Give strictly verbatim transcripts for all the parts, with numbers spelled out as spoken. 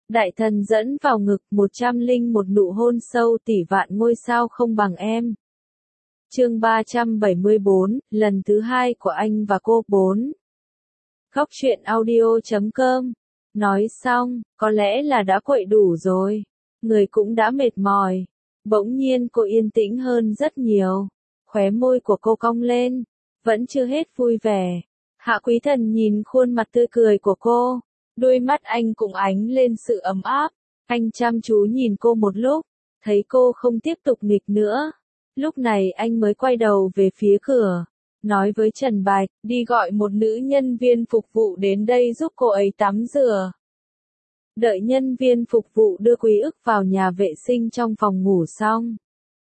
Đại thần dẫn vào ngực, một trăm linh một nụ hôn sâu tỷ vạn ngôi sao không bằng em. Chương ba trăm bảy mươi bốn, lần thứ hai của anh và cô. Bốn. Góc truyện audio chấm com. Nói xong, có lẽ là đã quậy đủ rồi. Người cũng đã mệt mỏi. Bỗng nhiên cô yên tĩnh hơn rất nhiều. Khóe môi của cô cong lên. Vẫn chưa hết vui vẻ. Hạ Quý Thần nhìn khuôn mặt tươi cười của cô. Đôi mắt anh cũng ánh lên sự ấm áp. Anh chăm chú nhìn cô một lúc. Thấy cô không tiếp tục nghịch nữa. Lúc này anh mới quay đầu về phía cửa. Nói với Trần Bạch, đi gọi một nữ nhân viên phục vụ đến đây giúp cô ấy tắm rửa. Đợi nhân viên phục vụ đưa Quý Ức vào nhà vệ sinh trong phòng ngủ xong.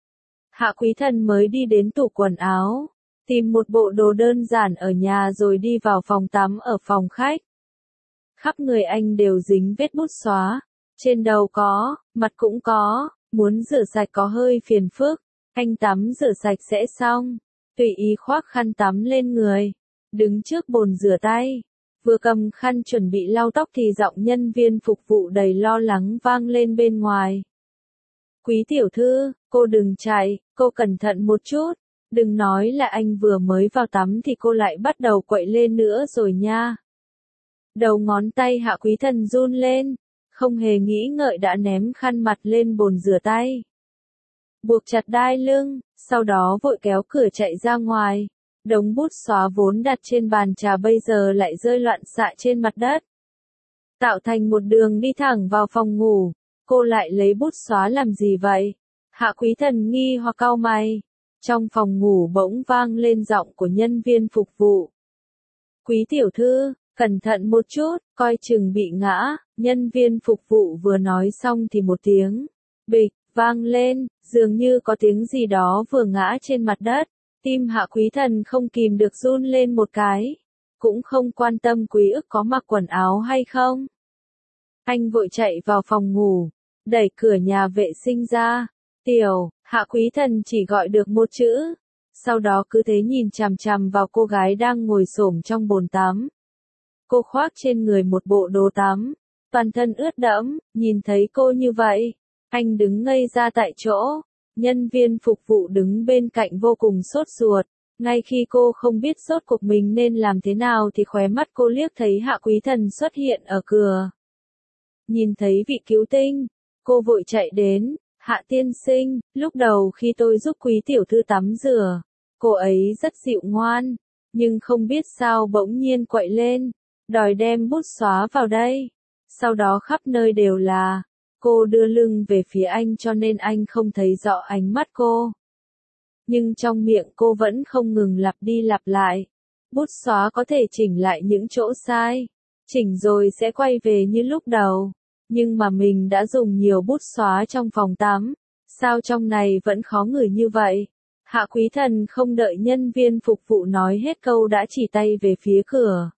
Hạ Quý Thần mới đi đến tủ quần áo. Tìm một bộ đồ đơn giản ở nhà rồi đi vào phòng tắm ở phòng khách. Khắp người anh đều dính vết bút xóa. Trên đầu có, mặt cũng có, muốn rửa sạch có hơi phiền phức. Anh tắm rửa sạch sẽ xong. Tùy ý khoác khăn tắm lên người. Đứng trước bồn rửa tay. Vừa cầm khăn chuẩn bị lau tóc thì giọng nhân viên phục vụ đầy lo lắng vang lên bên ngoài. Quý tiểu thư, cô đừng chạy, cô cẩn thận một chút. Đừng nói là anh vừa mới vào tắm thì cô lại bắt đầu quậy lên nữa rồi nha. Đầu ngón tay Hạ Quý Thần run lên. Không hề nghĩ ngợi đã ném khăn mặt lên bồn rửa tay. Buộc chặt đai lưng, sau đó vội kéo cửa chạy ra ngoài. Đống bút xóa vốn đặt trên bàn trà bây giờ lại rơi loạn xạ trên mặt đất. Tạo thành một đường đi thẳng vào phòng ngủ. Cô lại lấy bút xóa làm gì vậy? Hạ Quý Thần nghi hoặc cau mày. Trong phòng ngủ bỗng vang lên giọng của nhân viên phục vụ. Quý tiểu thư, cẩn thận một chút, coi chừng bị ngã. Nhân viên phục vụ vừa nói xong thì một tiếng bịch vang lên, dường như có tiếng gì đó vừa ngã trên mặt đất. Tim Hạ Quý Thần không kìm được run lên một cái. Cũng không quan tâm Quý Ức có mặc quần áo hay không. Anh vội chạy vào phòng ngủ, đẩy cửa nhà vệ sinh ra. Tiểu, Hạ Quý Thần chỉ gọi được một chữ. Sau đó cứ thế nhìn chằm chằm vào cô gái đang ngồi xổm trong bồn tắm. Cô khoác trên người một bộ đồ tắm. Toàn thân ướt đẫm, nhìn thấy cô như vậy. Anh đứng ngây ra tại chỗ. Nhân viên phục vụ đứng bên cạnh vô cùng sốt ruột. Ngay khi cô không biết rốt cuộc mình nên làm thế nào thì khóe mắt cô liếc thấy Hạ Quý Thần xuất hiện ở cửa. Nhìn thấy vị cứu tinh, cô vội chạy đến. Hạ tiên sinh, lúc đầu khi tôi giúp quý tiểu thư tắm rửa, cô ấy rất dịu ngoan, nhưng không biết sao bỗng nhiên quậy lên, đòi đem bút xóa vào đây. Sau đó khắp nơi đều là. Cô đưa lưng về phía anh cho nên anh không thấy rõ ánh mắt cô. Nhưng trong miệng cô vẫn không ngừng lặp đi lặp lại. Bút xóa có thể chỉnh lại những chỗ sai. Chỉnh rồi sẽ quay về như lúc đầu. Nhưng mà mình đã dùng nhiều bút xóa trong phòng tắm. Sao trong này vẫn khó ngửi như vậy? Hạ Quý Thần không đợi nhân viên phục vụ nói hết câu đã chỉ tay về phía cửa.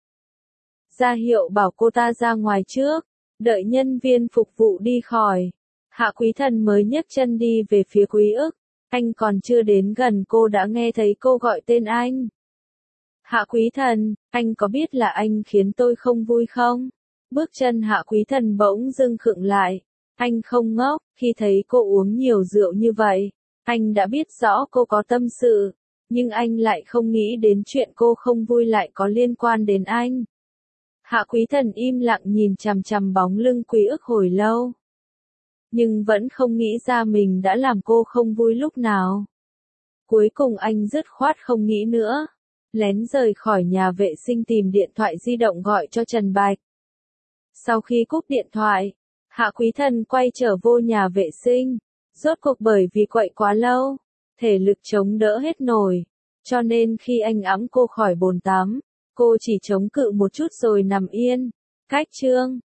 Ra hiệu bảo cô ta ra ngoài trước. Đợi nhân viên phục vụ đi khỏi. Hạ Quý Thần mới nhấc chân đi về phía Quý Ức. Anh còn chưa đến gần cô đã nghe thấy cô gọi tên anh. Hạ Quý Thần, anh có biết là anh khiến tôi không vui không? Bước chân Hạ Quý Thần bỗng dưng khựng lại. Anh không ngốc, khi thấy cô uống nhiều rượu như vậy. Anh đã biết rõ cô có tâm sự. Nhưng anh lại không nghĩ đến chuyện cô không vui lại có liên quan đến anh. Hạ Quý Thần im lặng nhìn chằm chằm bóng lưng Quý Ức hồi lâu. Nhưng vẫn không nghĩ ra mình đã làm cô không vui lúc nào. Cuối cùng anh dứt khoát không nghĩ nữa. Lén rời khỏi nhà vệ sinh tìm điện thoại di động gọi cho Trần Bạch. Sau khi cúp điện thoại, Hạ Quý Thần quay trở vô nhà vệ sinh. Rốt cuộc bởi vì quậy quá lâu, thể lực chống đỡ hết nổi. Cho nên khi anh ẵm cô khỏi bồn tắm, cô chỉ chống cự một chút rồi nằm yên. Cách chương